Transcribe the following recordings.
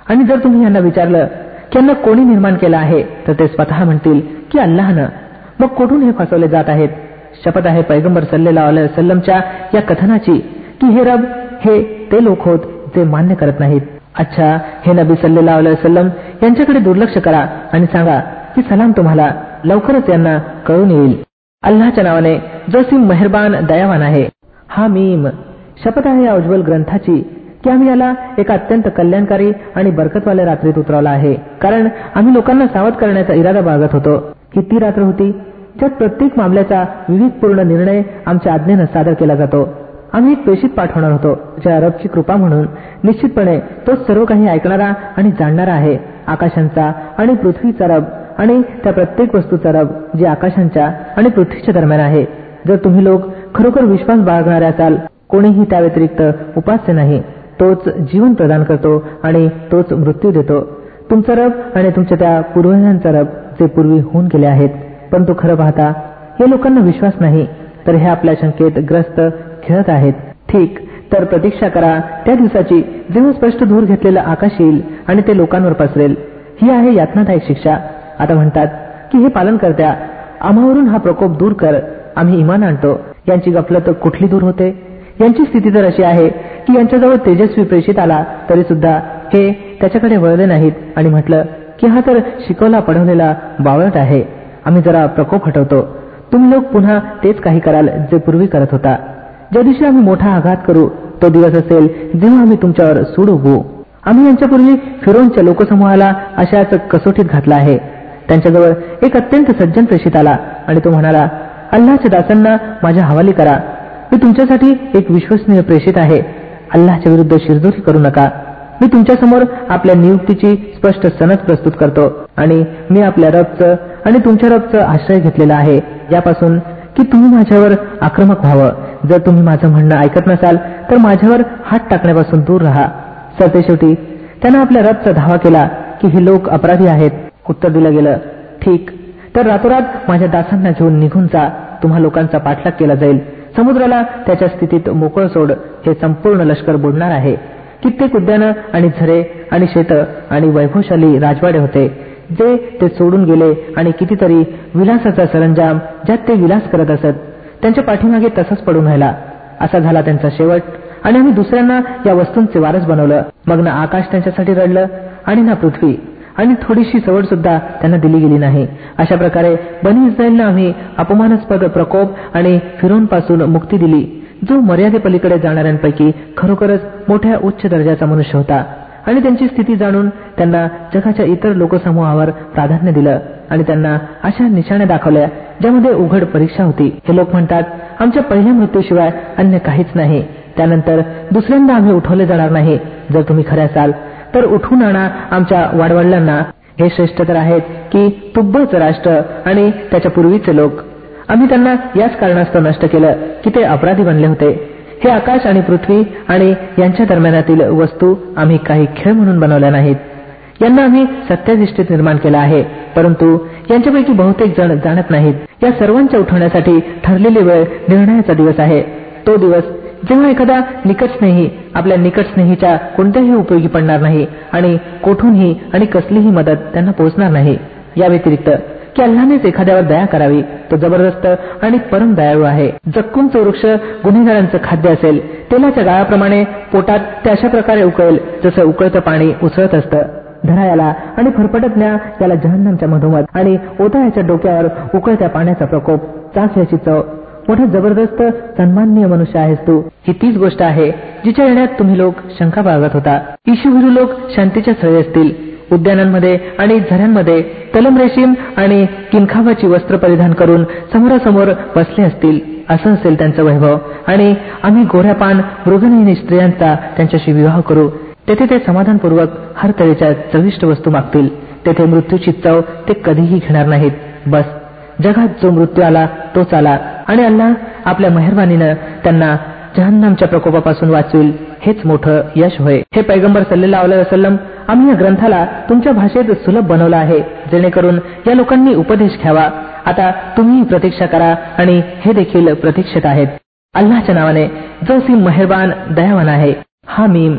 आणि जर तुम्ही यांना विचारलं की यांना कोणी निर्माण केलं आहे, तर ते स्वतः म्हणतील की अल्लाहनं. मग कुठून हे फसवले जात आहेत? शपथ आहे पैगंबर सल्लल्लाहु अलैहि वसल्लमच्या या कथनाची की हे रब हे ते लोक होत जे मान्य करत नाहीत. अच्छा, हे नबी सल्लल्लाहु अलैहि वसल्लम यांच्याकडे दुर्लक्ष करा आणि सांगा की सलाम तुम्हाला, लवकरच यांना कळून येईल. अल्लाहच्या नावाने जो असीम मेहरबान दयावान आहे. हा मीम. शपथ आहे या उज्ज्वल ग्रंथाची की आम्ही याला एका अत्यंत कल्याणकारी आणि बरकतवाल्या रात्रीत उतरवला आहे, कारण आम्ही लोकांना सावध करण्याचा इरादा बाळगत होतो. ही ती रात्र होती ज्यात प्रत्येक मामल्याचा विवेकपूर्ण निर्णय आमच्या आज्ञेनं सादर केला जातो. आम्ही एक प्रेषित पाठवणार होतो ज्या रबची कृपा म्हणून निश्चितपणे तो सर्व काही ऐकणारा आणि जाणणारा आहे. आकाशांचा आणि पृथ्वीचा रब आणि त्या प्रत्येक वस्तूचा रब जे आकाशांच्या आणि पृथ्वीच्या दरम्यान आहे. जर तुम्ही लोक खरोखर विश्वास बाळगणारे असाल, कोणीही त्या व्यतिरिक्त उपास्य नाही. तोच जीवन प्रदान करतो आणि तोच मृत्यू देतो. तुमचा रब आणि तुमच्या त्या पूर्वजांचा रब जे पूर्वी होऊन गेले आहेत. परंतु खरं पाहता हे लोकांना विश्वास नाही, तर हे आपल्या शंकेत ग्रस्त खेळत आहेत. ठीक, तर प्रतीक्षा करा त्या दिवसाची जेव्हा स्पष्ट धूर घेतलेलं आकाश येईल आणि ते लोकांवर पसरेल. ही आहे यातनादायक शिक्षा. आता म्हणतात की हे पालन करत्या, आम्हावरून हा प्रकोप दूर कर, आम्ही इमान आणतो. यांची गफलत कुठली दूर होते? यांची स्थिती तर अशी आहे की यांच्याजवळ तेजस्वी प्रेषित आला तरी सुद्धा हे त्याच्याकडे वळले नाहीत आणि म्हटलं की हा तर शिकवला पढवलेला बावळट आहे. आम्ही जरा प्रकोप हटवतो, तुम्ही लोक पुन्हा तेच काही कराल जे पूर्वी करत होता. ज्या दिवशी आम्ही मोठा आघात करू तो दिवस असेल जेव्हा आम्ही तुमच्यावर सूड उगवू. आम्ही यांच्यापूर्वी फिरोनच्या लोकसमूहाला अशाच कसोटीत घातला आहे. त्यांच्याजवळ एक अत्यंत सज्जन प्रेषित आला आणि तो म्हणाला, अल्लाहच्या दासांना माझ्या हवाली करा, मी तुमच्यासाठी एक विश्वसनीय प्रेषित आहे. अल्लाहच्या विरुद्ध शिरजोरी करू नका. मी तुमच्यासमोर आपल्या नियुक्तीची स्पष्ट सनद प्रस्तुत करतो आणि मी आपल्या रबचं आणि तुमच्या रबचं आश्रय घेतलेला आहे यापासून की तुम्ही माझ्यावर आक्रमक व्हावं. जर तुम्ही माझं म्हणणं ऐकत नसाल तर माझ्यावर हात टाकण्यापासून दूर राहा. सरतेशेवटी त्यानं आपल्या रबचा धावा केला की हे लोक अपराधी आहेत. उत्तर दिलं गेलं, ठीक, तर रातोरात माझ्या दासांना घेऊन निघून जा. तुम्हा लोकांचा पाठलाग केला जाईल. समुद्राला त्याच्या स्थितीत मोकळ सोड. हे संपूर्ण लष्कर बुडणार आहे. कित्येक उद्यानं आणि झरे आणि शेतं आणि वैभवशाली राजवाडे होते जे ते सोडून गेले आणि कितीतरी विलासाचा सरंजाम ज्यात ते विलास करत असत त्यांच्या पाठीमागे तसंच पडून राहिला. असा झाला त्यांचा शेवट. आणि आम्ही दुसऱ्यांना या वस्तूंचे वारस बनवलं. मग ना आकाश त्यांच्यासाठी रडलं आणि ना पृथ्वी, आणि थोडीशी सवड सुद्धा त्यांना दिली गेली नाही. अशा प्रकारे बनी इस्रायलनं आम्ही अपमानास्पद प्रकोप आणि फिरोनपासून मुक्ती दिली, जो मर्यादेपलीकडे जाणाऱ्यांपैकी खरोखरच मोठ्या उच्च दर्जाचा मनुष्य होता. आणि त्यांची स्थिती जाणून त्यांना जगाच्या इतर लोकसमूहावर प्राधान्य दिलं आणि त्यांना अशा निशाण्या दाखवल्या ज्यामध्ये उघड परीक्षा होती. हे लोक म्हणतात, आमच्या पहिल्या मृत्यूशिवाय अन्य काहीच नाही, त्यानंतर दुसऱ्यांदा आम्ही उठवले जाणार नाही. जर तुम्ही खरे असाल तर उठवून आणा आमच्या वाडवडिलांना. हे श्रेष्ठ तर आहेत की तुब्बळचं राष्ट्र आणि त्याच्या पूर्वीचे लोक. आम्ही त्यांना याच कारणास्तव नष्ट केलं की ते अपराधी बनले होते. हे आकाश आणि पृथ्वी आणि यांच्या दरम्यानातील वस्तू आम्ही काही खेळ म्हणून बनवल्या नाहीत. यांना आम्ही सत्याधिष्ठित निर्माण केला आहे, परंतु यांच्यापैकी बहुतेक जण जाणत नाहीत. या सर्वांच्या उठवण्यासाठी ठरलेली वेळ निर्णयाचा दिवस आहे. तो दिवस जेव्हा एखादा निकट स्नेही आपल्या निकट स्नेहीच्या कोणत्याही उपयोगी पडणार नाही आणि कोठूनही आणि कसलीही मदत त्यांना पोहोचणार नाही. या व्यतिरिक्त की अल्लाहनेच एखाद्यावर दया करावी, तो जबरदस्त आणि परम दयाळू आहे. जक्कूमचं वृक्ष गुन्हेगारांचं खाद्य असेल. तेलाच्या गाळाप्रमाणे पोटात ते अशा प्रकारे उकळेल जसं उकळतं पाणी उसळत असतं. धरा याला आणि फरफटत न्या याला जहन्नमच्या मधोमध आणि ओता याच्या डोक्यावर उकळत्या पाण्याचा प्रकोप. चाच याची चव. मोठा जबरदस्त सन्माननीय मनुष्य आहेस तू. ही तीच गोष्ट आहे जिच्या येण्यात तुम्ही लोक शंका बाळगत होता. ईशुभिरू लोक शांतीच्या स्थळी असतील. उद्यानांमध्ये आणि झऱ्यांमध्ये तलम रेशीम आणि किनखावाची वस्त्र परिधान करून समोरासमोर बसले असतील. असं असेल त्यांचं वैभव. आणि आम्ही गोऱ्यापान मृगनयनी स्त्रियांचा त्यांच्याशी विवाह करू. तेथे ते समाधानपूर्वक हर तऱ्हेच्या चविष्ट वस्तू मागतील. तेथे मृत्यूची चव ते कधीही घेणार नाहीत. बस, जगात जो मृत्यू आला तोच आला आणि अल्लाह आपल्या मेहरबानीनं त्यांना जहन्नमच्या प्रकोपापासून वाचवेल. हेच मोठं यश होय. हे पैगंबर सल्लल्लाहु अलैहि वसल्लम, आम्ही या ग्रंथाला तुमच्या भाषेत सुलभ बनवलं आहे जेणेकरून या लोकांनी उपदेश घ्यावा. आता तुम्ही प्रतीक्षा करा आणि हे देखील प्रतीक्षित आहेत. अल्लाहच्या नावाने जो असीम मेहरबान दयावान आहे. हा मीम.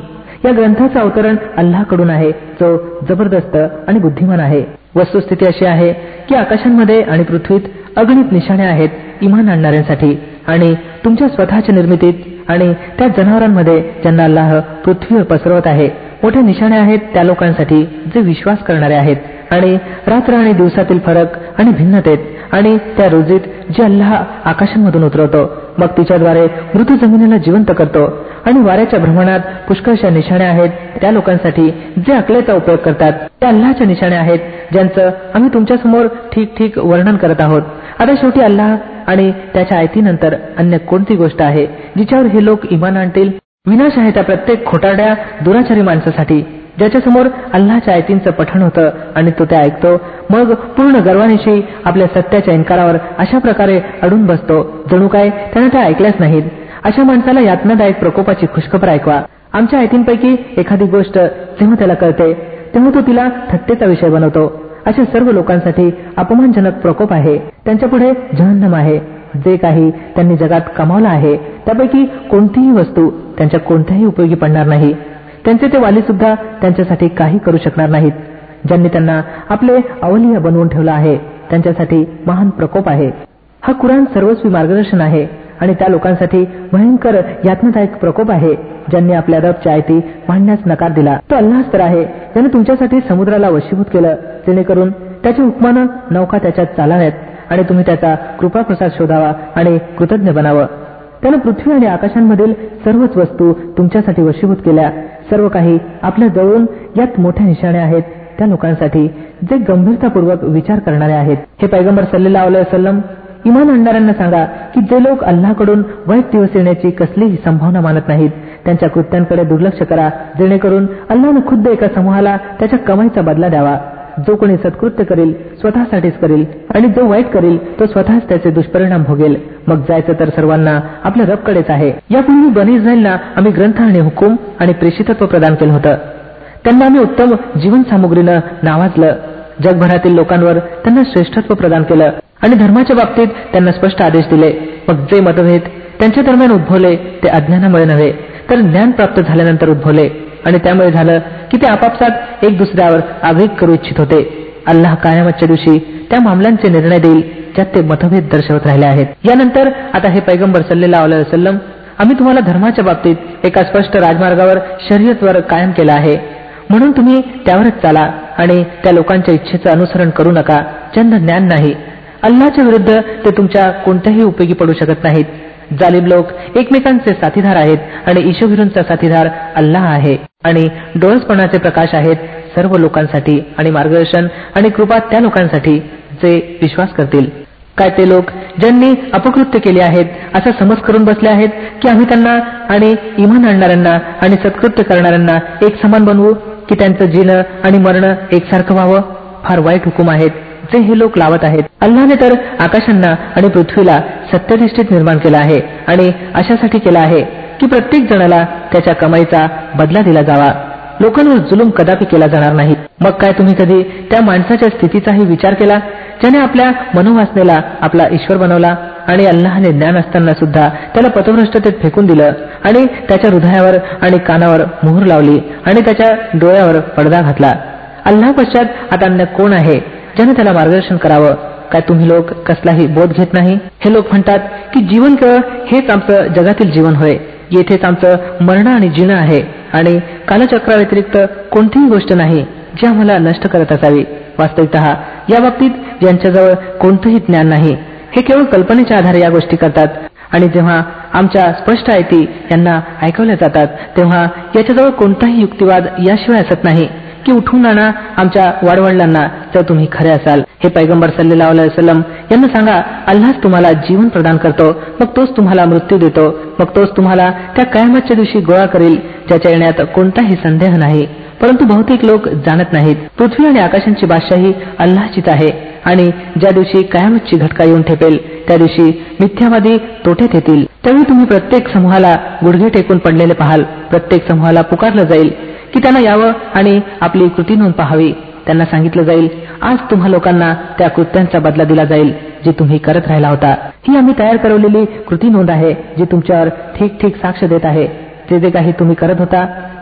या ग्रंथाचं अवतरण अल्लाहकडून आहे, जो जबरदस्त आणि बुद्धिमान आहे. वस्तुस्थिती अशी आहे की आकाशांमध्ये आणि पृथ्वीत अगणित निशाणे आहेत इमान आणणाऱ्यांसाठी, आणि तुमच्या स्वतःच्या निर्मितीत आणि त्या जनावरांमध्ये ज्यांना अल्लाह पृथ्वीवर पसरवत आहे मोठे निशाणे आहेत त्या लोकांसाठी जे विश्वास करणारे आहेत. आणि रात्र आणि दिवसातील फरक आणि भिन्नतेत आणि त्या रोजीत जे अल्लाह आकाशांमधून उतरवतो, मग तिच्याद्वारे मृत जमिनीला जिवंत करतो. आणि वाऱ्याच्या भ्रमणात पुष्कळशा निशाणे आहेत त्या लोकांसाठी जे अकलेचा उपयोग करतात. त्या अल्लाहच्या निशाणे आहेत ज्यांचं आम्ही तुमच्यासमोर ठीक ठीक वर्णन करत आहोत. आता शेवटी अल्लाह आणि त्याच्या आयतीनंतर अन्य कोणती गोष्ट आहे जिच्यावर हे लोक इमान आणतील? विनाश आहे त्या प्रत्येक खोटारड्या दुराचारी माणसासाठी ज्याच्यासमोर अल्लाहच्या आयतींचं पठण होतं आणि तो त्या ऐकतो, मग पूर्ण गर्वानिशी आपल्या सत्याच्या इन्कारावर अशा प्रकारे अडून बसतो जणू काय त्यानं त्या ऐकल्याच नाहीत. अशा माणसाला यातनादायक प्रकोपाची खुशखबर ऐकवा. आमच्या आयतींपैकी एखादी गोष्ट जेव्हा त्याला कळते तेव्हा तो तिला थट्टेचा विषय बनवतो. अशा सर्व लोकांसाठी अपमानजनक प्रकोप आहे. त्यांच्यापुढे जहन्नम आहे. जे काही त्यांनी जगात कमावलं आहे त्यापैकी कोणतीही वस्तू त्यांच्या कोणत्याही उपयोगी पडणार नाही. त्यांचे ते वाली सुद्धा त्यांच्यासाठी काही करू शकणार नाहीत. ज्यांनी त्यांना आपले अवलिया बनवून ठेवलं आहे त्यांच्यासाठी महान प्रकोप आहे. हा कुराण सर्वस्वी मार्गदर्शन आहे आणि त्या लोकांसाठी भयंकर यातनादायक प्रकोप आहे ज्यांनी आपल्या रबच्या आयती मांडण्यास नकार दिला. तो अल्लाहच तर आहे ज्याने तुमच्यासाठी समुद्राला वशीभूत केलं जेणेकरून त्याच्या हुकमानं नौका त्याच्यात चालाव्यात आणि तुम्ही त्याचा कृपाप्रसाद शोधावा आणि कृतज्ञ बनावं. त्यानं पृथ्वी आणि आकाशांमधील सर्वच वस्तू तुमच्यासाठी वशीभूत केल्या. सर्व काही आपल्या जवळून यात मोठ्या निशाणे आहेत त्या लोकांसाठी जे गंभीरतापूर्वक विचार करणारे आहेत. हे पैगंबर सल्लल्लाहु अलैहि वसल्लम, इमान आणणाऱ्यांना सांगा की जे लोक अल्लाहकडून वाईट दिवस येण्याची कसलीही संभावना मानत नाहीत त्यांच्या कृत्यांकडे दुर्लक्ष करा जेणेकरून अल्लाहनं खुद्द एका समूहाला त्याच्या कमाईचा बदला द्यावा. जो कोणी सत्कृत्य करील स्वतःसाठीच करील आणि जो वाईट करील तो स्वतःच त्याचे दुष्परिणाम भोगेल. मग जायचं तर सर्वांना आपल्या रबकडेच आहे. यापूर्वी बनी इस्रायलना आम्ही ग्रंथ आणि हुकूम आणि प्रेषितत्व प्रदान केलं होतं. त्यांना आम्ही उत्तम जीवन सामुग्रीनं नावाजलं. जगभरातील लोकांवर त्यांना श्रेष्ठत्व प्रदान केलं आणि धर्माच्या बाबतीत त्यांना स्पष्ट आदेश दिले. मग जे मतभेद त्यांच्या दरम्यान उद्भवले ते अज्ञानामुळे नव्हे तर ज्ञान प्राप्त झाल्यानंतर उद्भवले आणि त्यामुळे झालं की ते आपापसात एक दुसऱ्यावर आगळीक करू इच्छित होते. अल्लाह कायमतच्या दिवशी त्या मामल्यांचे निर्णय देईल ज्यात ते मतभेद दर्शवत राहिले आहेत. यानंतर आता हे पैगंबर सल्लल्लाहु अलैहि वसल्लम, आम्ही तुम्हाला धर्माच्या बाबतीत एका स्पष्ट राजमार्गावर शर्यतवर कायम केला आहे म्हणून तुम्ही त्यावरच चाला आणि त्या लोकांच्या इच्छेचं अनुसरण करू नका ज्यांना ज्ञान नाही. अल्लाहच्या विरुद्ध ते तुमच्या कोणत्याही उपयोगी पडू शकत नाहीत. जालिम लोक एकमेकांचे साथीदार आहेत आणि ईशोभिरूंचा साथीदार अल्लाह आहे. आणि डोळसपणाचे प्रकाश आहेत सर्व लोकांसाठी आणि मार्गदर्शन आणि कृपा त्या लोकांसाठी जे विश्वास करतील. काय ते लोक ज्यांनी अपकृत्य केले आहेत असा समज करून बसले आहेत की आम्ही त्यांना आणि इमान आणणाऱ्यांना आणि सत्कृत्य करणाऱ्यांना एक समान बनवू की त्यांचं जीणं आणि मरणं एकसारखं व्हावं? फार वाईट हुकूम आहेत जे हे लोक लावत आहेत. अल्लाहने तर आकाशांना आणि पृथ्वीला सत्यनिष्ठित निर्माण केला आहे आणि अशासाठी केला आहे की प्रत्येक जणाला त्याच्या कमाईचा बदला दिला जावा. लोकांवर जुलूम कदापि केला जाणार नाही. मग काय तुम्ही कधी त्या माणसाच्या स्थितीचाही विचार केला ज्याने आपल्या मनोवासनेला आपला ईश्वर बनवला आणि अल्लाहने ज्ञान असताना सुद्धा त्याला पथभ्रष्टतेत फेकून दिलं आणि त्याच्या हृदयावर आणि कानावर मोहर लावली आणि त्याच्या डोळ्यावर पडदा घातला. अल्लाह पश्चात आता अन्य कोण आहे ज्याने त्याला मार्गदर्शन करावं? काय तुम्ही लोक कसलाही बोध घेत नाही? हे लोक म्हणतात की जीवन केवळ हेच आमचं जगातील जीवन होय, येथेच आमचं मरण आणि जीणं आहे आणि कालचक्राव्यतिरिक्त कोणतीही गोष्ट नाही जी आम्हाला नष्ट करत असावी. वास्तविकतः या बाबतीत ज्यांच्याजवळ कोणतंही ज्ञान नाही हे केवळ कल्पनेच्या आधारे या गोष्टी करतात आणि जेव्हा आमच्या स्पष्ट आयती यांना ऐकवल्या जातात तेव्हा याच्याजवळ कोणताही युक्तिवाद याशिवाय असत नाही की उठवून आणा आमच्या वाडवडिलांना जर तुम्ही खरे असाल. हे पैगंबर सल्लल्लाहु अलैहि वसल्लम यांना सांगा, अल्लाहच तुम्हाला जीवन प्रदान करतो, मग तोच तुम्हाला मृत्यू देतो, मग तोच तुम्हाला त्या कयामतच्या दिवशी गोळा करील ज्याच्या येण्यात कोणताही संदेह नाही. परंतु बहुतेक लोक जाणत नाहीत. पृथ्वी आणि आकाशांची बादशाही अल्लाहचीच आहे आणि ज्या दिवशी कयामतची घटका येऊन ठेपेल त्या दिवशी मिथ्यावादी तोट्यात येतील. त्यावेळी तुम्ही प्रत्येक समूहाला गुडघे टेकून पडलेले पाहाल. प्रत्येक समूहाला पुकारलं जाईल की त्यांना यावं आणि आपली कृती नोंद पाहावी. त्यांना सांगितलं जाईल, आज तुम्हा लोकांना त्या कृत्यांचा बदला दिला जाईल जी तुम्ही करत राहिला होता. ही आम्ही तयार करवलेली कृती नोंद आहे जी तुमच्यावर ठीक ठीक साक्ष देत आहे. जे जे काही तुम्ही करत होता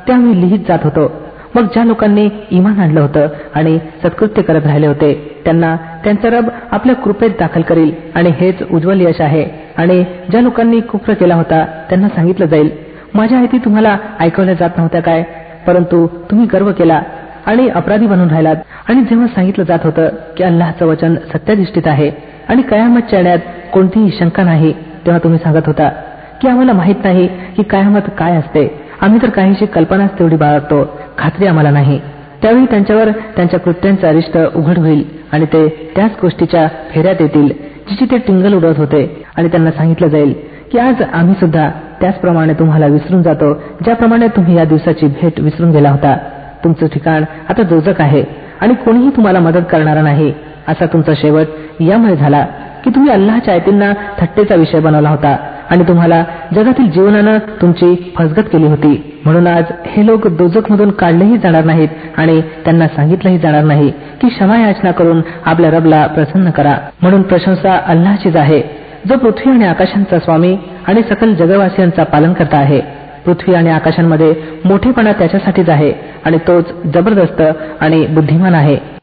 ते आम्ही लिहित जात होतो. मग ज्या लोकांनी इमान आणलं होतं आणि सत्कृत्य करत राहिले होते त्यांना त्यांचा रब आपल्या कृपेत दाखल करील आणि हेच उज्ज्वल यश आहे. आणि ज्या लोकांनी कुफ्र केला होता त्यांना सांगितलं जाईल, माझ्या आयती तुम्हाला ऐकवल्या जात नव्हत्या काय? परंतु तुम्ही गर्व केला आणि अपराधी बनून राहिलात. आणि जेव्हा सांगितलं जात होतं की अल्लाहचं वचन सत्याधिष्ठित आहे आणि कयामतच्या येण्यात कोणतीही शंका नाही, तेव्हा तुम्ही सांगत होता की आम्हाला माहित नाही की कयामत काय असते, आम्ही तर काहीशी कल्पनाच तेवढी बाळगतो, खात्री आम्हाला नाही. त्यावेळी त्यांच्यावर त्यांच्या कृत्यांचे अरिष्ट उघड होईल आणि ते त्याच गोष्टीच्या फेऱ्यात येतील जिची ते टिंगल उडवत होते. आणि त्यांना सांगितलं जाईल की आज आम्ही सुद्धा त्याचप्रमाणे तुम्हाला विसरून जातो ज्याप्रमाणे तुम्ही या दिवसाची भेट विसरून गेला होता. तुमचं ठिकाण आता दोजख आहे आणि कोणीही तुम्हाला मदत करणारा नाही. असा तुमचा शेवट यामुळे झाला की तुम्ही अल्लाहच्या आयतींना थट्टेचा विषय बनवला होता आणि तुम्हाला जगातील जीवनानं तुमची फसगत केली होती. म्हणून आज हे लोक दोजखमधून काढलेही जाणार नाहीत आणि त्यांना सांगितलंही जाणार नाही की क्षमा याचना करून आपल्या रबला प्रसन्न करा. म्हणून प्रशंसा अल्लाहचीच आहे जो पृथ्वी आणि आकाशांचा स्वामी आणि सकल जगवासियांचा पालन करता आहे. पृथ्वी आणि आकाशांमध्ये मोठेपणा त्याच्यासाठीच आहे आणि तोच जबरदस्त आणि बुद्धिमान आहे.